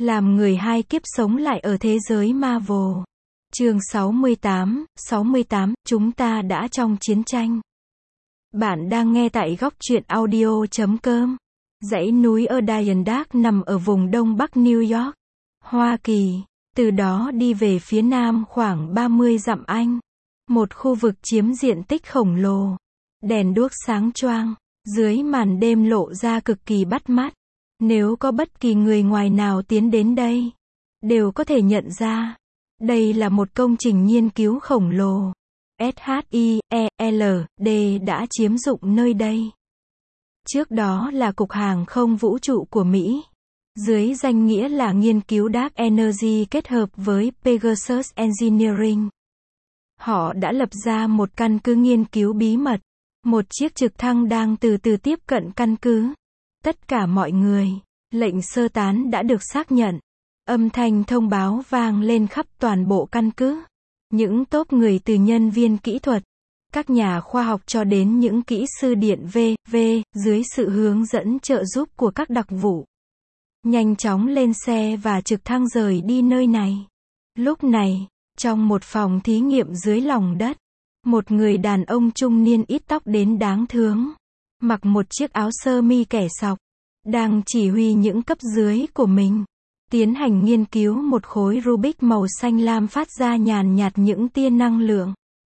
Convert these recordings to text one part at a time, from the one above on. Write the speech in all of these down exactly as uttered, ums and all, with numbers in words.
Làm người hai kiếp sống lại ở thế giới Marvel. Chương sáu mươi tám, sáu mươi tám, chúng ta đã trong chiến tranh. Bạn đang nghe tại góc truyện audio chấm com. Dãy núi Adirondack nằm ở vùng đông bắc New York, Hoa Kỳ. Từ đó đi về phía nam khoảng ba mươi dặm Anh. Một khu vực chiếm diện tích khổng lồ. Đèn đuốc sáng choang, dưới màn đêm lộ ra cực kỳ bắt mắt. Nếu có bất kỳ người ngoài nào tiến đến đây, đều có thể nhận ra. Đây là một công trình nghiên cứu khổng lồ. ét hát i e lờ đê đã chiếm dụng nơi đây. Trước đó là Cục Hàng không Vũ trụ của Mỹ. Dưới danh nghĩa là nghiên cứu Dark Energy kết hợp với Pegasus Engineering. Họ đã lập ra một căn cứ nghiên cứu bí mật. Một chiếc trực thăng đang từ từ tiếp cận căn cứ. Tất cả mọi người, lệnh sơ tán đã được xác nhận. Âm thanh thông báo vang lên khắp toàn bộ căn cứ. Những tốp người từ nhân viên kỹ thuật, các nhà khoa học cho đến những kỹ sư điện V, V, dưới sự hướng dẫn trợ giúp của các đặc vụ. Nhanh chóng lên xe và trực thăng rời đi nơi này. Lúc này, trong một phòng thí nghiệm dưới lòng đất, một người đàn ông trung niên ít tóc đến đáng thương, mặc một chiếc áo sơ mi kẻ sọc, đang chỉ huy những cấp dưới của mình tiến hành nghiên cứu một khối Rubik màu xanh lam phát ra nhàn nhạt những tia năng lượng.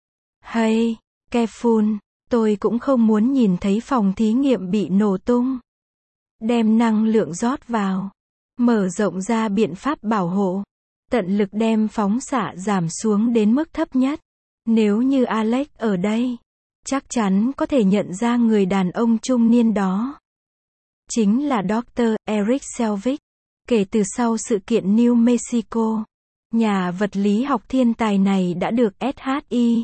Hey, careful, tôi cũng không muốn nhìn thấy phòng thí nghiệm bị nổ tung. Đem năng lượng rót vào, mở rộng ra biện pháp bảo hộ, tận lực đem phóng xạ giảm xuống đến mức thấp nhất. Nếu như Alex ở đây, chắc chắn có thể nhận ra người đàn ông trung niên đó. Chính là Doctor Eric Selvig. Kể từ sau sự kiện New Mexico, nhà vật lý học thiên tài này đã được ét hát i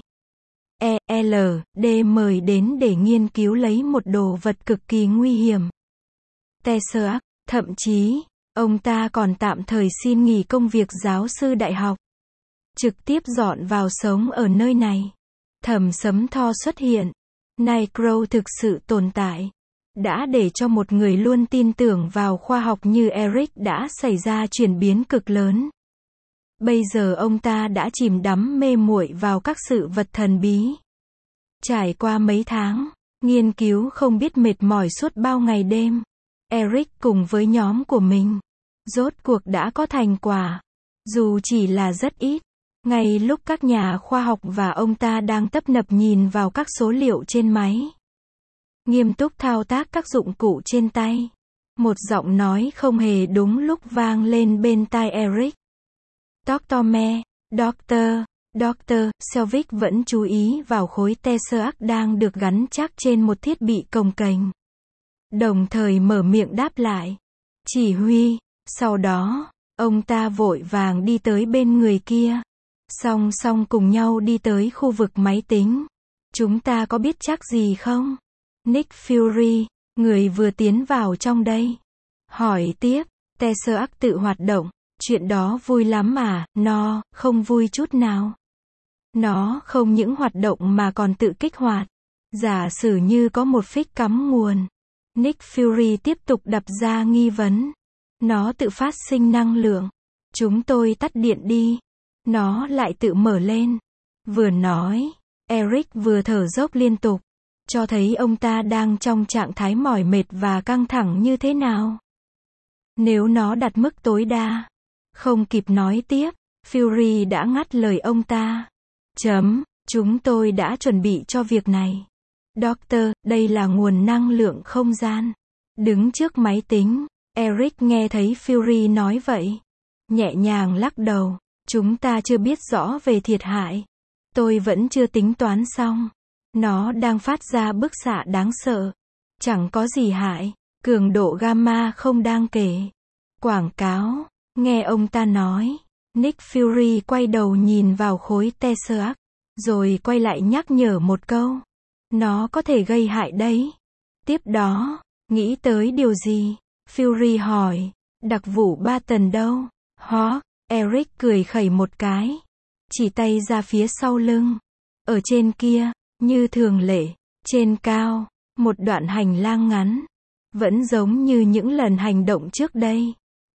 e lờ đê mời đến để nghiên cứu lấy một đồ vật cực kỳ nguy hiểm. Tesseract, thậm chí, ông ta còn tạm thời xin nghỉ công việc giáo sư đại học. Trực tiếp dọn vào sống ở nơi này. Thẩm Sấm Tho xuất hiện. Nightcrow thực sự tồn tại. Đã để cho một người luôn tin tưởng vào khoa học như Eric đã xảy ra chuyển biến cực lớn. Bây giờ ông ta đã chìm đắm mê muội vào các sự vật thần bí. Trải qua mấy tháng, nghiên cứu không biết mệt mỏi suốt bao ngày đêm, Eric cùng với nhóm của mình, rốt cuộc đã có thành quả. Dù chỉ là rất ít. Ngay lúc các nhà khoa học và ông ta đang tấp nập nhìn vào các số liệu trên máy, nghiêm túc thao tác các dụng cụ trên tay, một giọng nói không hề đúng lúc vang lên bên tai Eric. Doctor Me, Doctor, Doctor, Selvig vẫn chú ý vào khối Tesseract đang được gắn chắc trên một thiết bị cồng kềnh. Đồng thời mở miệng đáp lại. Chỉ huy. Sau đó, ông ta vội vàng đi tới bên người kia. Song song cùng nhau đi tới khu vực máy tính. Chúng ta có biết chắc gì không? Nick Fury, người vừa tiến vào trong đây, hỏi tiếp. Tesseract tự hoạt động, chuyện đó vui lắm mà. Nó, không vui chút nào. Nó không những hoạt động mà còn tự kích hoạt. Giả sử như có một phích cắm nguồn. Nick Fury tiếp tục đặt ra nghi vấn. Nó tự phát sinh năng lượng. Chúng tôi tắt điện đi. Nó lại tự mở lên. Vừa nói, Eric vừa thở dốc liên tục, cho thấy ông ta đang trong trạng thái mỏi mệt và căng thẳng như thế nào. Nếu nó đặt mức tối đa. Không kịp nói tiếp, Fury đã ngắt lời ông ta. Chấm, chúng tôi đã chuẩn bị cho việc này. Doctor, đây là nguồn năng lượng không gian. Đứng trước máy tính, Eric nghe thấy Fury nói vậy. Nhẹ nhàng lắc đầu. Chúng ta chưa biết rõ về thiệt hại. Tôi vẫn chưa tính toán xong. Nó đang phát ra bức xạ đáng sợ. Chẳng có gì hại. Cường độ gamma không đáng kể. Quảng cáo. Nghe ông ta nói. Nick Fury quay đầu nhìn vào khối Tesseract. Rồi quay lại nhắc nhở một câu. Nó có thể gây hại đấy. Tiếp đó, nghĩ tới điều gì? Fury hỏi. Đặc vụ Barton đâu? Hó? Eric cười khẩy một cái. Chỉ tay ra phía sau lưng. Ở trên kia, như thường lệ, trên cao, một đoạn hành lang ngắn. Vẫn giống như những lần hành động trước đây.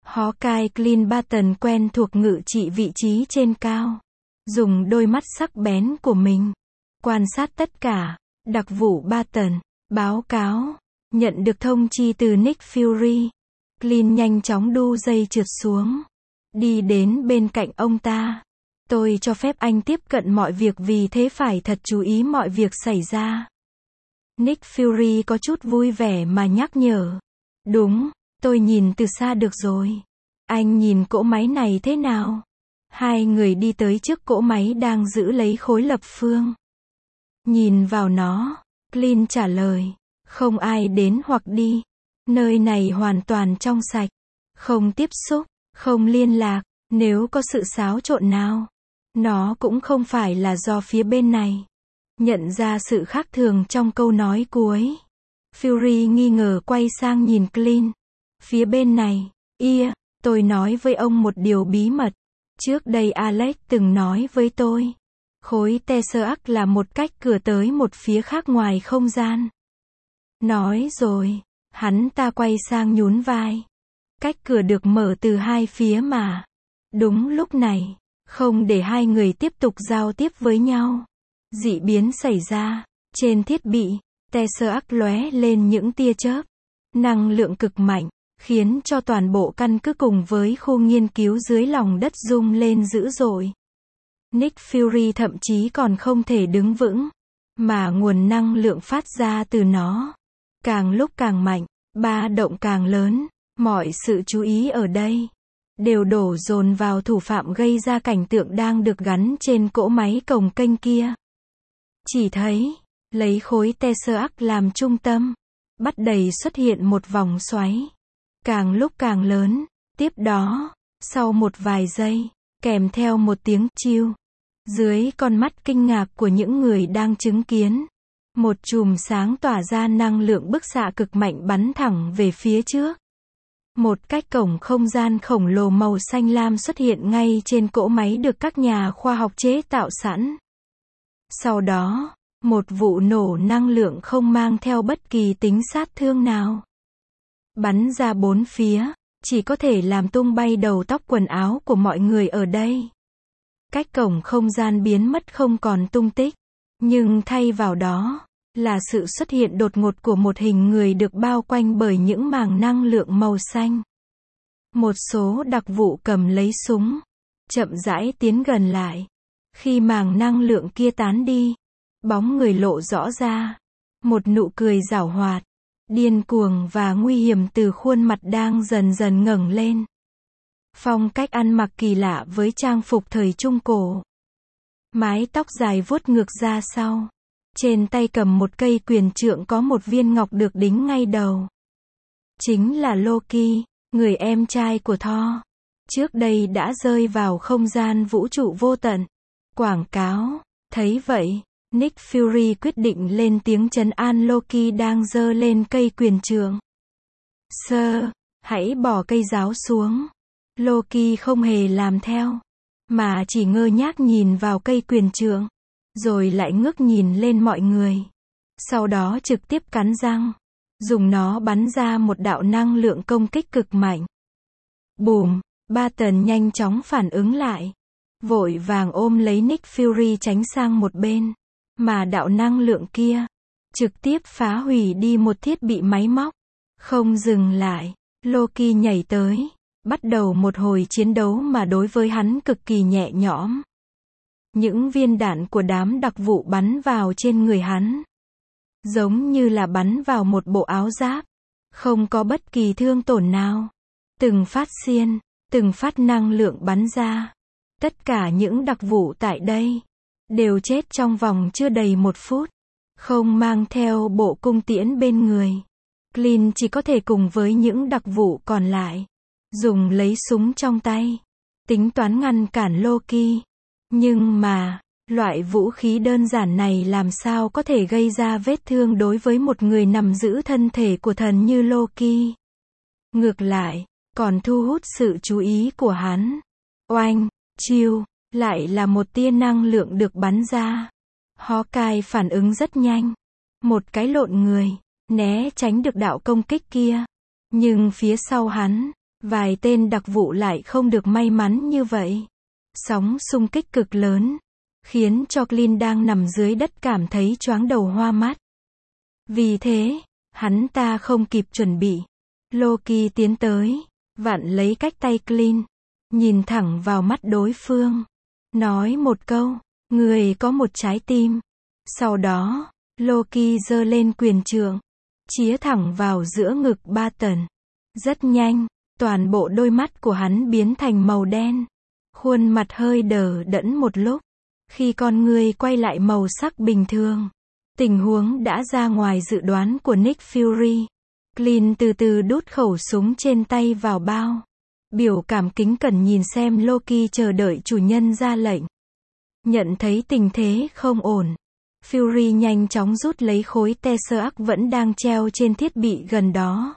Hawkeye Clint Barton quen thuộc ngự trị vị trí trên cao. Dùng đôi mắt sắc bén của mình. Quan sát tất cả. Đặc vụ Barton. Báo cáo. Nhận được thông chi từ Nick Fury. Clint nhanh chóng đu dây trượt xuống. Đi đến bên cạnh ông ta. Tôi cho phép anh tiếp cận mọi việc vì thế phải thật chú ý mọi việc xảy ra. Nick Fury có chút vui vẻ mà nhắc nhở. Đúng, tôi nhìn từ xa được rồi. Anh nhìn cỗ máy này thế nào? Hai người đi tới trước cỗ máy đang giữ lấy khối lập phương. Nhìn vào nó, Clint trả lời. Không ai đến hoặc đi. Nơi này hoàn toàn trong sạch. Không tiếp xúc, không liên lạc. Nếu có sự xáo trộn nào, nó cũng không phải là do phía bên này. Nhận ra sự khác thường trong câu nói cuối. Fury nghi ngờ quay sang nhìn Clint. Phía bên này, ia, tôi nói với ông một điều bí mật. Trước đây Alex từng nói với tôi. Khối Tesseract là một cách cửa tới một phía khác ngoài không gian. Nói rồi, hắn ta quay sang nhún vai. Cách cửa được mở từ hai phía mà. Đúng lúc này, không để hai người tiếp tục giao tiếp với nhau. Dị biến xảy ra. Trên thiết bị, Tesseract lóe lên những tia chớp. Năng lượng cực mạnh, khiến cho toàn bộ căn cứ cùng với khu nghiên cứu dưới lòng đất rung lên dữ dội. Nick Fury thậm chí còn không thể đứng vững, mà nguồn năng lượng phát ra từ nó càng lúc càng mạnh, ba động càng lớn, mọi sự chú ý ở đây đều đổ dồn vào thủ phạm gây ra cảnh tượng đang được gắn trên cỗ máy cồng kênh kia. Chỉ thấy, lấy khối Tesseract làm trung tâm, bắt đầy xuất hiện một vòng xoáy, càng lúc càng lớn. Tiếp đó, sau một vài giây, kèm theo một tiếng chiu, dưới con mắt kinh ngạc của những người đang chứng kiến, một chùm sáng tỏa ra năng lượng bức xạ cực mạnh bắn thẳng về phía trước. Một cái cổng không gian khổng lồ màu xanh lam xuất hiện ngay trên cỗ máy được các nhà khoa học chế tạo sẵn. Sau đó, một vụ nổ năng lượng không mang theo bất kỳ tính sát thương nào bắn ra bốn phía, chỉ có thể làm tung bay đầu tóc quần áo của mọi người ở đây. Cách cổng không gian biến mất không còn tung tích, nhưng thay vào đó là sự xuất hiện đột ngột của một hình người được bao quanh bởi những màng năng lượng màu xanh. Một số đặc vụ cầm lấy súng, chậm rãi tiến gần lại. Khi màng năng lượng kia tán đi, bóng người lộ rõ ra, một nụ cười giảo hoạt, điên cuồng và nguy hiểm từ khuôn mặt đang dần dần ngẩng lên. Phong cách ăn mặc kỳ lạ với trang phục thời Trung Cổ. Mái tóc dài vuốt ngược ra sau. Trên tay cầm một cây quyền trượng có một viên ngọc được đính ngay đầu. Chính là Loki, người em trai của Thor. Trước đây đã rơi vào không gian vũ trụ vô tận. Quảng cáo. Thấy vậy, Nick Fury quyết định lên tiếng trấn an Loki đang giơ lên cây quyền trượng. Sir, hãy bỏ cây giáo xuống. Loki không hề làm theo, mà chỉ ngơ ngác nhìn vào cây quyền trượng, rồi lại ngước nhìn lên mọi người. Sau đó trực tiếp cắn răng, dùng nó bắn ra một đạo năng lượng công kích cực mạnh. Bùm, Barton nhanh chóng phản ứng lại, vội vàng ôm lấy Nick Fury tránh sang một bên, mà đạo năng lượng kia trực tiếp phá hủy đi một thiết bị máy móc. Không dừng lại, Loki nhảy tới, bắt đầu một hồi chiến đấu mà đối với hắn cực kỳ nhẹ nhõm. Những viên đạn của đám đặc vụ bắn vào trên người hắn, giống như là bắn vào một bộ áo giáp, không có bất kỳ thương tổn nào. Từng phát xiên, từng phát năng lượng bắn ra. Tất cả những đặc vụ tại đây đều chết trong vòng chưa đầy một phút, không mang theo bộ cung tiễn bên người. Clint chỉ có thể cùng với những đặc vụ còn lại, dùng lấy súng trong tay, tính toán ngăn cản Loki. Nhưng mà, loại vũ khí đơn giản này làm sao có thể gây ra vết thương đối với một người nằm giữ thân thể của thần như Loki. Ngược lại, còn thu hút sự chú ý của hắn. Oanh, chiu, lại là một tia năng lượng được bắn ra. Hawkeye phản ứng rất nhanh. Một cái lộn người, né tránh được đạo công kích kia. Nhưng phía sau hắn, Vài tên đặc vụ lại không được may mắn như vậy. Sóng xung kích cực lớn, khiến cho Clint đang nằm dưới đất cảm thấy choáng đầu hoa mắt. Vì thế, hắn ta không kịp chuẩn bị. Loki tiến tới, vặn lấy cách tay Clint, nhìn thẳng vào mắt đối phương, nói một câu, người có một trái tim. Sau đó, Loki giơ lên quyền trượng, chĩa thẳng vào giữa ngực Barton. Rất nhanh, toàn bộ đôi mắt của hắn biến thành màu đen. Khuôn mặt hơi đờ đẫn một lúc. Khi con người quay lại màu sắc bình thường, tình huống đã ra ngoài dự đoán của Nick Fury. Clint từ từ đút khẩu súng trên tay vào bao. Biểu cảm kính cẩn nhìn xem Loki chờ đợi chủ nhân ra lệnh. Nhận thấy tình thế không ổn, Fury nhanh chóng rút lấy khối Tesseract vẫn đang treo trên thiết bị gần đó.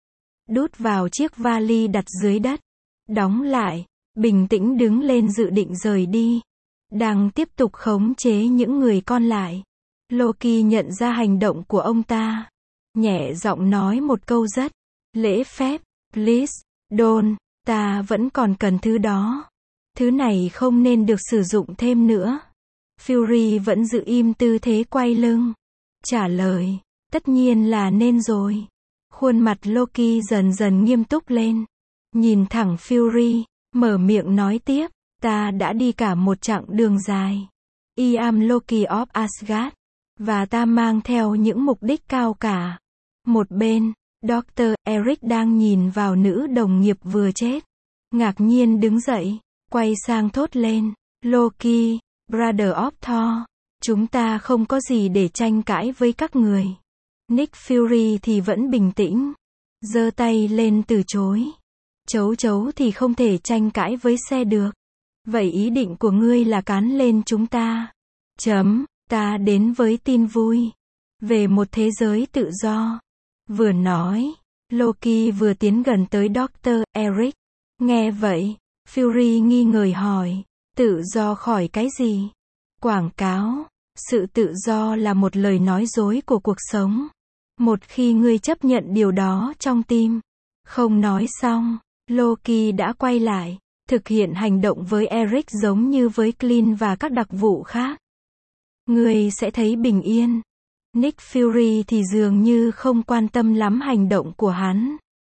Đút vào chiếc vali đặt dưới đất. Đóng lại, bình tĩnh đứng lên dự định rời đi. Đang tiếp tục khống chế những người còn lại. Loki nhận ra hành động của ông ta. Nhẹ giọng nói một câu rất lễ phép. Please, don't, ta vẫn còn cần thứ đó. Thứ này không nên được sử dụng thêm nữa. Fury vẫn giữ im tư thế quay lưng. Trả lời, tất nhiên là nên rồi. Khuôn mặt Loki dần dần nghiêm túc lên. Nhìn thẳng Fury, mở miệng nói tiếp, ta đã đi cả một chặng đường dài. I am Loki of Asgard. Và ta mang theo những mục đích cao cả. Một bên, Doctor Eric đang nhìn vào nữ đồng nghiệp vừa chết. Ngạc nhiên đứng dậy, quay sang thốt lên, Loki, Brother of Thor, chúng ta không có gì để tranh cãi với các người. Nick Fury thì vẫn bình tĩnh, giơ tay lên từ chối. Chấu chấu thì không thể tranh cãi với xe được. Vậy ý định của ngươi là cán lên chúng ta. Chấm, ta đến với tin vui. Về một thế giới tự do. Vừa nói, Loki vừa tiến gần tới Doctor Eric. Nghe vậy, Fury nghi ngờ hỏi, tự do khỏi cái gì? Quảng cáo, sự tự do là một lời nói dối của cuộc sống. Một khi ngươi chấp nhận điều đó trong tim. Không nói xong, Loki đã quay lại, thực hiện hành động với Eric giống như với Clint và các đặc vụ khác. Ngươi sẽ thấy bình yên. Nick Fury thì dường như không quan tâm lắm hành động của hắn.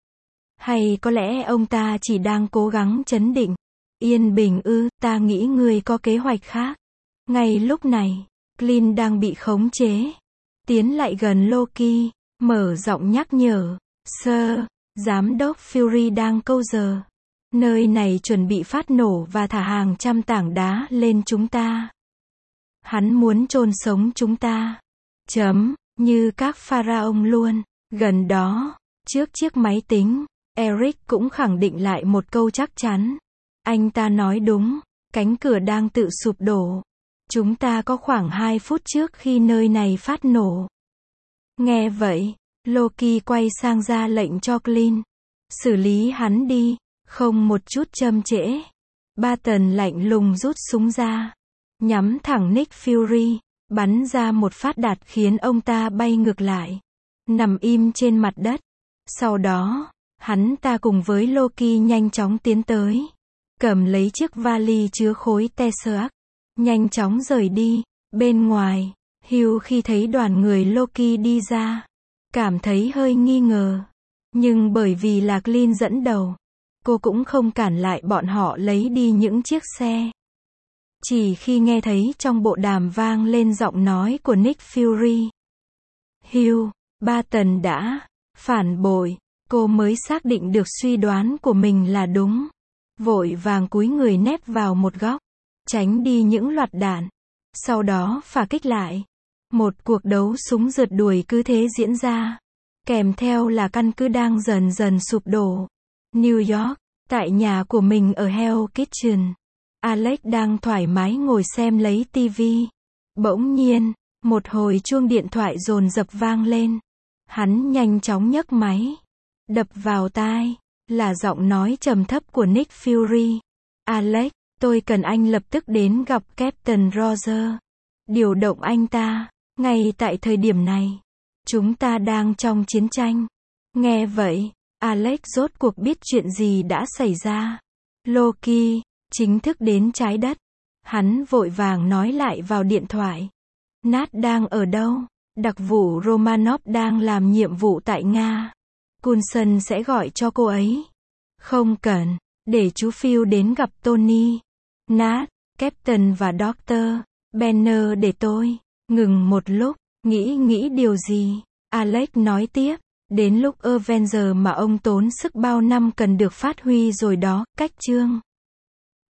Hay có lẽ ông ta chỉ đang cố gắng trấn định. Yên bình ư, ta nghĩ ngươi có kế hoạch khác. Ngay lúc này, Clint đang bị khống chế. Tiến lại gần Loki, mở giọng nhắc nhở. Sir, Giám đốc Fury đang câu giờ. Nơi này chuẩn bị phát nổ và thả hàng trăm tảng đá lên chúng ta. Hắn muốn chôn sống chúng ta. Chấm, như các pharaoh luôn. Gần đó, trước chiếc máy tính, Eric cũng khẳng định lại một câu chắc chắn. Anh ta nói đúng, cánh cửa đang tự sụp đổ. Chúng ta có khoảng hai phút trước khi nơi này phát nổ. Nghe vậy, Loki quay sang ra lệnh cho Clint. Xử lý hắn đi, không một chút chậm trễ. Barton lạnh lùng rút súng ra, nhắm thẳng Nick Fury, bắn ra một phát đạt khiến ông ta bay ngược lại, nằm im trên mặt đất. Sau đó, hắn ta cùng với Loki nhanh chóng tiến tới, cầm lấy chiếc vali chứa khối Tesseract, nhanh chóng rời đi. Bên ngoài, Hugh khi thấy đoàn người Loki đi ra, cảm thấy hơi nghi ngờ. Nhưng bởi vì là Clint dẫn đầu, cô cũng không cản lại bọn họ lấy đi những chiếc xe. Chỉ khi nghe thấy trong bộ đàm vang lên giọng nói của Nick Fury. Hugh, Barton đã phản bội, cô mới xác định được suy đoán của mình là đúng. Vội vàng cúi người nép vào một góc, tránh đi những loạt đạn. Sau đó phả kích lại. Một cuộc đấu súng rượt đuổi cứ thế diễn ra. Kèm theo là căn cứ đang dần dần sụp đổ. New York, tại nhà của mình ở Hell Kitchen. Alex đang thoải mái ngồi xem lấy tivi. Bỗng nhiên, một hồi chuông điện thoại dồn dập vang lên. Hắn nhanh chóng nhấc máy. Đập vào tai, là giọng nói trầm thấp của Nick Fury. Alex, tôi cần anh lập tức đến gặp Captain Roger. Điều động anh ta, ngay tại thời điểm này. Chúng ta đang trong chiến tranh. Nghe vậy, Alex rốt cuộc biết chuyện gì đã xảy ra. Loki chính thức đến trái đất. Hắn vội vàng nói lại vào điện thoại. Nat đang ở đâu? Đặc vụ Romanov đang làm nhiệm vụ tại Nga. Coulson sẽ gọi cho cô ấy. Không cần, để chú Phil đến gặp Tony. Nat, Captain và Doctor Banner để tôi. Ngừng một lúc, nghĩ nghĩ điều gì? Alex nói tiếp. Đến lúc Avenger mà ông tốn sức bao năm cần được phát huy rồi đó, cách chương.